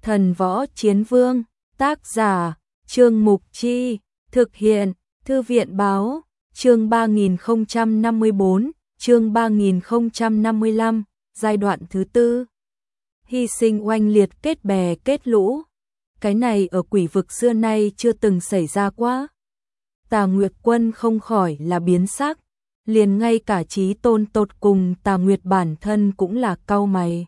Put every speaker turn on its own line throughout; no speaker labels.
Thần Võ Chiến Vương, tác giả, Trương Mục Chi, thực hiện, Thư viện Báo, chương 3054, chương 3055, giai đoạn thứ tư. Hy sinh oanh liệt kết bè kết lũ. Cái này ở quỷ vực xưa nay chưa từng xảy ra quá. Tà Nguyệt Quân không khỏi là biến sắc, liền ngay cả Chí Tôn tột cùng Tà Nguyệt bản thân cũng là cau mày.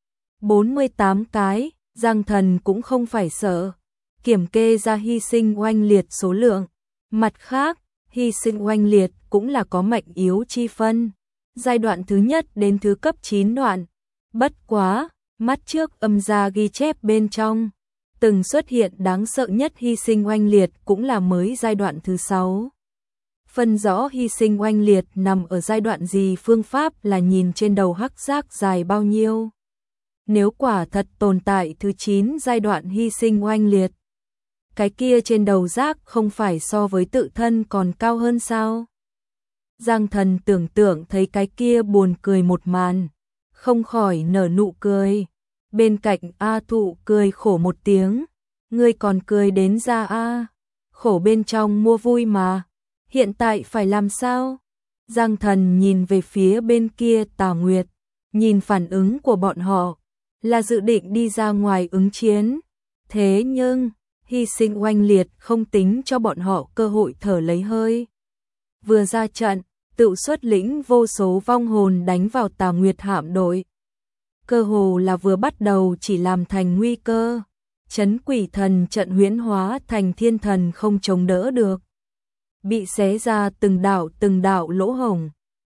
48 cái, Giang Thần cũng không phải sợ, kiểm kê ra hy sinh oanh liệt số lượng. Mặt khác, hy sinh oanh liệt cũng là có mạnh yếu chi phân, giai đoạn thứ nhất đến thứ cấp 9 đoạn. Bất quá, mắt trước âm gia ghi chép bên trong, từng xuất hiện đáng sợ nhất hy sinh oanh liệt cũng là mới giai đoạn thứ 6. Phân rõ hy sinh oanh liệt nằm ở giai đoạn gì phương pháp là nhìn trên đầu hắc giác dài bao nhiêu. Nếu quả thật tồn tại thứ 9 giai đoạn hy sinh oanh liệt, cái kia trên đầu giác không phải so với tự thân còn cao hơn sao? Giang Thần tưởng tượng thấy cái kia buồn cười một màn, không khỏi nở nụ cười. Bên cạnh A Thụ cười khổ một tiếng, ngươi còn cười đến ra a, khổ bên trong mua vui mà, hiện tại phải làm sao? Giang Thần nhìn về phía bên kia Tà Nguyệt, nhìn phản ứng của bọn họ, là dự định đi ra ngoài ứng chiến. Thế nhưng, hy sinh oanh liệt không tính cho bọn họ cơ hội thở lấy hơi. Vừa ra trận, tự xuất lĩnh vô số vong hồn đánh vào Tà Nguyệt hạm đội. Cơ hồ là vừa bắt đầu chỉ làm thành nguy cơ, trấn quỷ thần trận huyễn hóa thành thiên thần không chống đỡ được. Bị xé ra từng đạo lỗ hổng.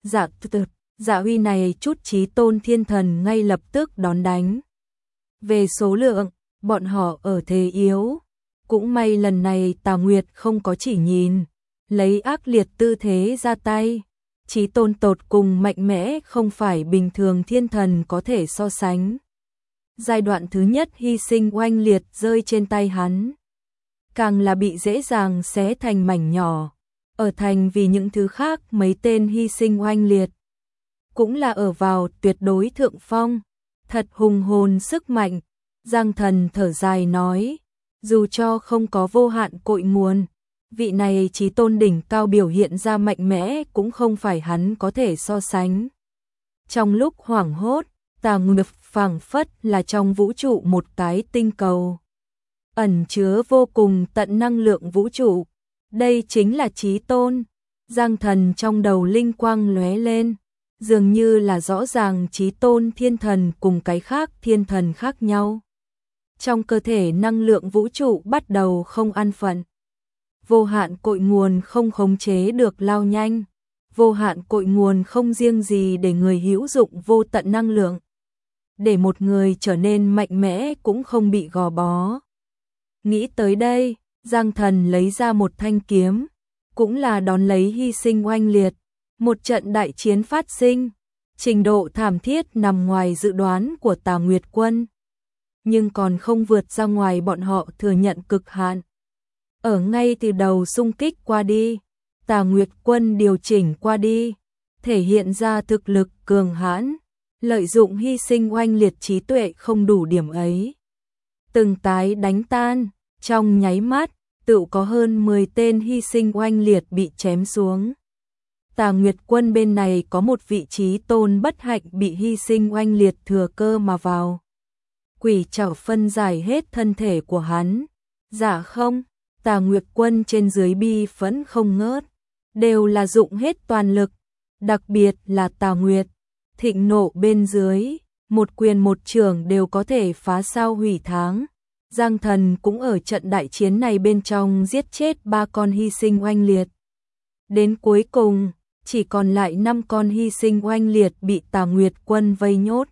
Dạ huy này chút Chí Tôn thiên thần ngay lập tức đón đánh. Về số lượng, bọn họ ở thế yếu. Cũng may lần này Tà Nguyệt không có chỉ nhìn, lấy ác liệt tư thế ra tay. Chí Tôn tột cùng mạnh mẽ không phải bình thường thiên thần có thể so sánh. Giai đoạn thứ nhất hy sinh oanh liệt rơi trên tay hắn, càng là bị dễ dàng xé thành mảnh nhỏ. Ở thành vì những thứ khác mấy tên hy sinh oanh liệt, cũng là ở vào tuyệt đối thượng phong, thật hùng hồn sức mạnh. Giang Thần thở dài nói, dù cho không có vô hạn cội nguồn, vị này Chí Tôn đỉnh cao biểu hiện ra mạnh mẽ cũng không phải hắn có thể so sánh. Trong lúc hoảng hốt, Tà Nguyệt phảng phất là trong vũ trụ một cái tinh cầu, ẩn chứa vô cùng tận năng lượng vũ trụ. Đây chính là Chí Tôn. Giang Thần trong đầu linh quang lóe lên, dường như là rõ ràng Chí Tôn thiên thần cùng cái khác thiên thần khác nhau. Trong cơ thể năng lượng vũ trụ bắt đầu không an phận. Vô hạn cội nguồn không khống chế được lao nhanh. Vô hạn cội nguồn không riêng gì để người hữu dụng vô tận năng lượng, để một người trở nên mạnh mẽ cũng không bị gò bó. Nghĩ tới đây, Giang Thần lấy ra một thanh kiếm, cũng là đón lấy hy sinh oanh liệt. Một trận đại chiến phát sinh, trình độ thảm thiết nằm ngoài dự đoán của Tà Nguyệt Quân, nhưng còn không vượt ra ngoài bọn họ thừa nhận cực hạn. Ở ngay từ đầu xung kích qua đi, Tà Nguyệt Quân điều chỉnh qua đi, thể hiện ra thực lực cường hãn, lợi dụng hy sinh oanh liệt trí tuệ không đủ điểm ấy. Từng cái đánh tan, trong nháy mắt, tự có hơn 10 tên hy sinh oanh liệt bị chém xuống. Tà Nguyệt Quân bên này có một vị Chí Tôn bất hạnh bị hy sinh oanh liệt thừa cơ mà vào. Quỷ trảo phân giải hết thân thể của hắn. Dạ không, Tà Nguyệt Quân trên dưới bi phẫn không ngớt, đều là dụng hết toàn lực, đặc biệt là Tà Nguyệt, thịnh nộ bên dưới, một quyền một chưởng đều có thể phá sao hủy tháng. Giang Thần cũng ở trận đại chiến này bên trong giết chết 3 con hy sinh oanh liệt. Đến cuối cùng, chỉ còn lại 5 con hy sinh oanh liệt bị Tà Nguyệt Quân vây nhốt.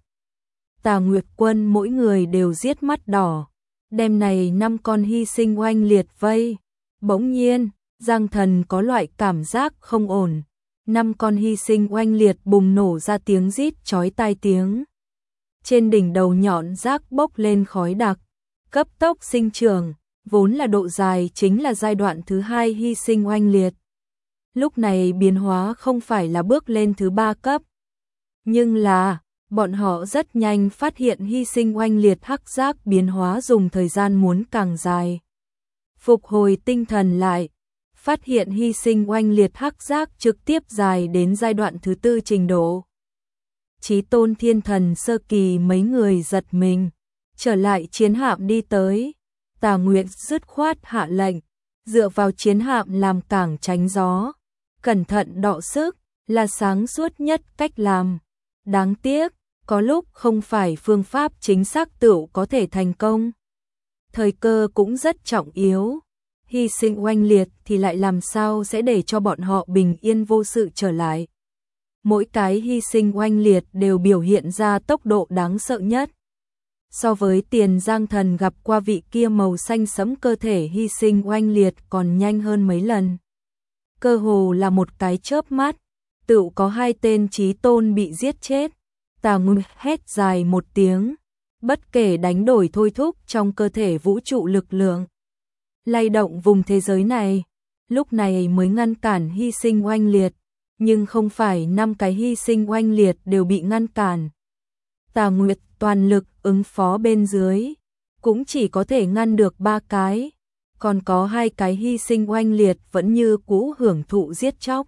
Tà Nguyệt Quân mỗi người đều giết mắt đỏ, đêm này 5 con hy sinh oanh liệt vây. Bỗng nhiên, Giang Thần có loại cảm giác không ổn. 5 con hy sinh oanh liệt bùng nổ ra tiếng rít chói tai tiếng. Trên đỉnh đầu nhọn rác bốc lên khói đặc, cấp tốc sinh trưởng, vốn là độ dài chính là giai đoạn thứ 2 hy sinh oanh liệt. Lúc này biến hóa không phải là bước lên thứ 3 cấp, nhưng là Bọn họ rất nhanh phát hiện hy sinh oanh liệt hắc giác biến hóa dùng thời gian muốn càng dài. Phục hồi tinh thần lại, phát hiện hy sinh oanh liệt hắc giác trực tiếp dài đến giai đoạn thứ 4 trình độ. Chí tôn thiên thần sơ kỳ mấy người giật mình, trở lại chiến hạm đi tới. Tà Nguyệt dứt khoát hạ lệnh, dựa vào chiến hạm làm cảng tránh gió, cẩn thận đọ sức, là sáng suốt nhất cách làm. Đáng tiếc, có lúc không phải phương pháp chính xác tựu có thể thành công. Thời cơ cũng rất trọng yếu, hy sinh oanh liệt thì lại làm sao sẽ để cho bọn họ bình yên vô sự trở lại. Mỗi cái hy sinh oanh liệt đều biểu hiện ra tốc độ đáng sợ nhất. So với Tiền Giang Thần gặp qua vị kia màu xanh sẫm cơ thể hy sinh oanh liệt còn nhanh hơn mấy lần. Cơ hồ là một cái chớp mắt, tựu có 2 tên chí tôn bị giết chết. Tà Nguyệt hét dài một tiếng, bất kể đánh đổi thôi thúc trong cơ thể vũ trụ lực lượng, lay động vùng thế giới này, lúc này mới ngăn cản hy sinh oanh liệt, nhưng không phải 5 cái hy sinh oanh liệt đều bị ngăn cản. Tà Nguyệt toàn lực ứng phó bên dưới, cũng chỉ có thể ngăn được 3 cái, còn có 2 cái hy sinh oanh liệt vẫn như cũ hưởng thụ giết chóc.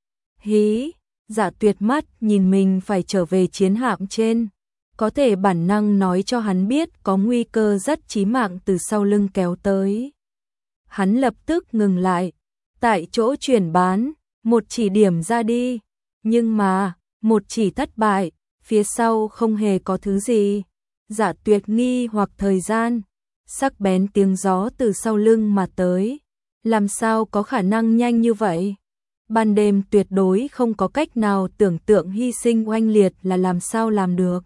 Hí, Dạ Tuyệt mắt nhìn mình phải trở về chiến hạm trên, có thể bản năng nói cho hắn biết có nguy cơ rất chí mạng từ sau lưng kéo tới. Hắn lập tức ngừng lại, tại chỗ chuyển bán, một chỉ điểm ra đi, nhưng mà, một chỉ thất bại, phía sau không hề có thứ gì. Dạ Tuyệt nghi hoặc thời gian, sắc bén tiếng gió từ sau lưng mà tới, làm sao có khả năng nhanh như vậy? Ban đêm tuyệt đối không có cách nào tưởng tượng hy sinh oanh liệt là làm sao làm được.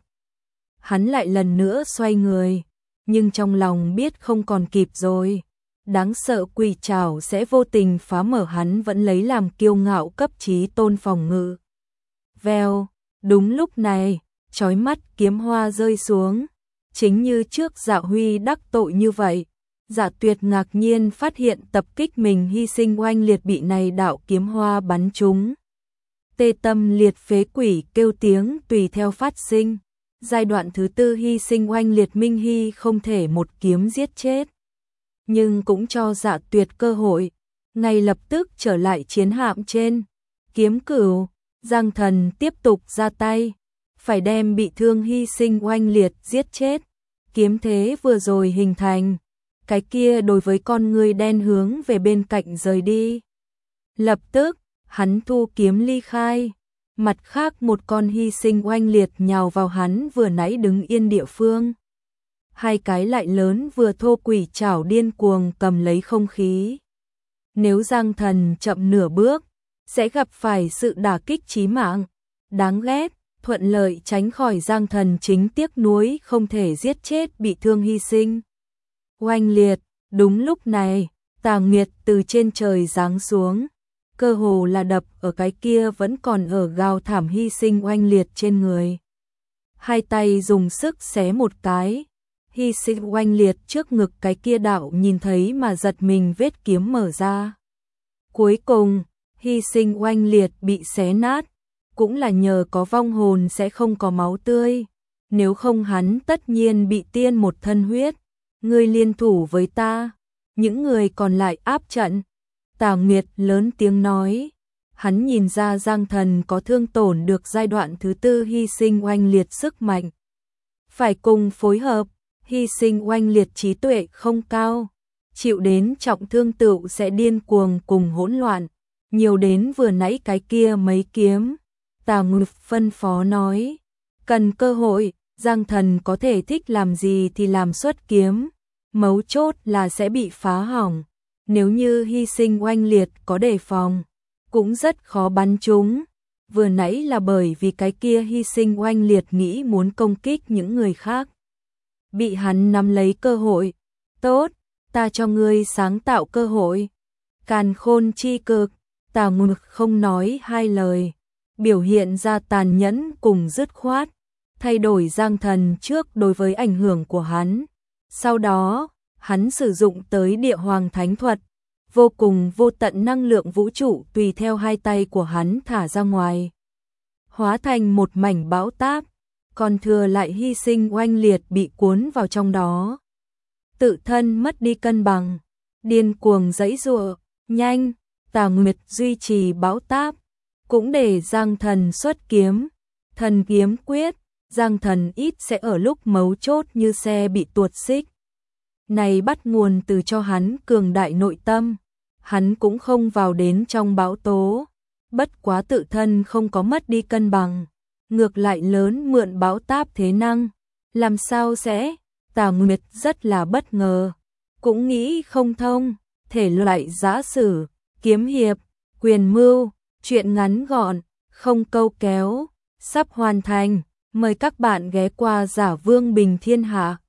Hắn lại lần nữa xoay người, nhưng trong lòng biết không còn kịp rồi. Đáng sợ quỷ trảo sẽ vô tình phá mở hắn vẫn lấy làm kiêu ngạo cấp chí tôn phòng ngự. Vèo, đúng lúc này, chói mắt kiếm hoa rơi xuống, chính như trước Dạ Huy đắc tội như vậy. Dạ Tuyệt ngạc nhiên phát hiện tập kích mình hy sinh oanh liệt bị này đạo kiếm hoa bắn trúng. Tê tâm liệt phế quỷ kêu tiếng tùy theo phát sinh. Giai đoạn thứ 4 hy sinh oanh liệt Minh Hy không thể một kiếm giết chết, nhưng cũng cho Dạ Tuyệt cơ hội, ngay lập tức trở lại chiến hạm trên. Kiếm Cửu, Giang Thần tiếp tục ra tay, phải đem bị thương hy sinh oanh liệt giết chết. Kiếm thế vừa rồi hình thành, cái kia đối với con người đen hướng về bên cạnh rời đi. Lập tức, hắn thu kiếm ly khai, mặt khác một con hy sinh oanh liệt nhào vào hắn vừa nãy đứng yên địa phương. 2 cái lại lớn vừa thô quỷ trảo điên cuồng cầm lấy không khí. Nếu Giang Thần chậm nửa bước, sẽ gặp phải sự đả kích chí mạng. Đáng ghét, thuận lợi tránh khỏi Giang Thần chính tiếc nuối không thể giết chết bị thương hy sinh oanh liệt. Đúng lúc này, Tà Nguyệt từ trên trời giáng xuống, cơ hồ là đập ở cái kia vẫn còn ở gào thảm hy sinh oanh liệt trên người. 2 tay dùng sức xé một cái, hy sinh oanh liệt trước ngực cái kia đạo nhìn thấy mà giật mình vết kiếm mở ra. Cuối cùng, hy sinh oanh liệt bị xé nát, cũng là nhờ có vong hồn sẽ không có máu tươi, nếu không hắn tất nhiên bị tiên một thân huyết. Ngươi liên thủ với ta, những người còn lại áp trận. Tà Nguyệt lớn tiếng nói, hắn nhìn ra Giang Thần có thương tổn được giai đoạn thứ 4 hy sinh oanh liệt sức mạnh. Phải cùng phối hợp, hy sinh oanh liệt trí tuệ không cao, chịu đến trọng thương tựu sẽ điên cuồng cùng hỗn loạn, nhiều đến vừa nãy cái kia mấy kiếm. Tà Nguyệt phân phó nói, cần cơ hội, Giang Thần có thể thích làm gì thì làm xuất kiếm, mấu chốt là sẽ bị phá hỏng. Nếu như hy sinh oanh liệt có đề phòng, cũng rất khó bắn chúng. Vừa nãy là bởi vì cái kia hy sinh oanh liệt nghĩ muốn công kích những người khác, bị hắn nắm lấy cơ hội. Tốt, ta cho ngươi sáng tạo cơ hội. Càn khôn chi cực, Tà Nguyệt không nói 2 lời, biểu hiện ra tàn nhẫn cùng dứt khoát, thay đổi Giang Thần trước đối với ảnh hưởng của hắn. Sau đó, hắn sử dụng tới địa hoàng thánh thuật, vô cùng vô tận năng lượng vũ trụ tùy theo 2 tay của hắn thả ra ngoài, hóa thành một mảnh bão táp, còn thừa lại hy sinh oanh liệt bị cuốn vào trong đó. Tự thân mất đi cân bằng, điên cuồng giãy giụa, nhanh, Tà Nguyệt duy trì bão táp, cũng để Giang Thần xuất kiếm, thần kiếm quyết, Giang Thần ít sẽ ở lúc mấu chốt như xe bị tuột xích. Này bắt nguồn từ cho hắn cường đại nội tâm, hắn cũng không vào đến trong bão tố, bất quá tự thân không có mất đi cân bằng, ngược lại lớn mượn bão táp thế năng, làm sao sẽ? Tà Nguyệt rất là bất ngờ, cũng nghĩ không thông, thể loại giã sử, kiếm hiệp, quyền mưu, chuyện ngắn gọn, không câu kéo, sắp hoàn thành, mời các bạn ghé qua Giả Vương Bình Thiên Hạ.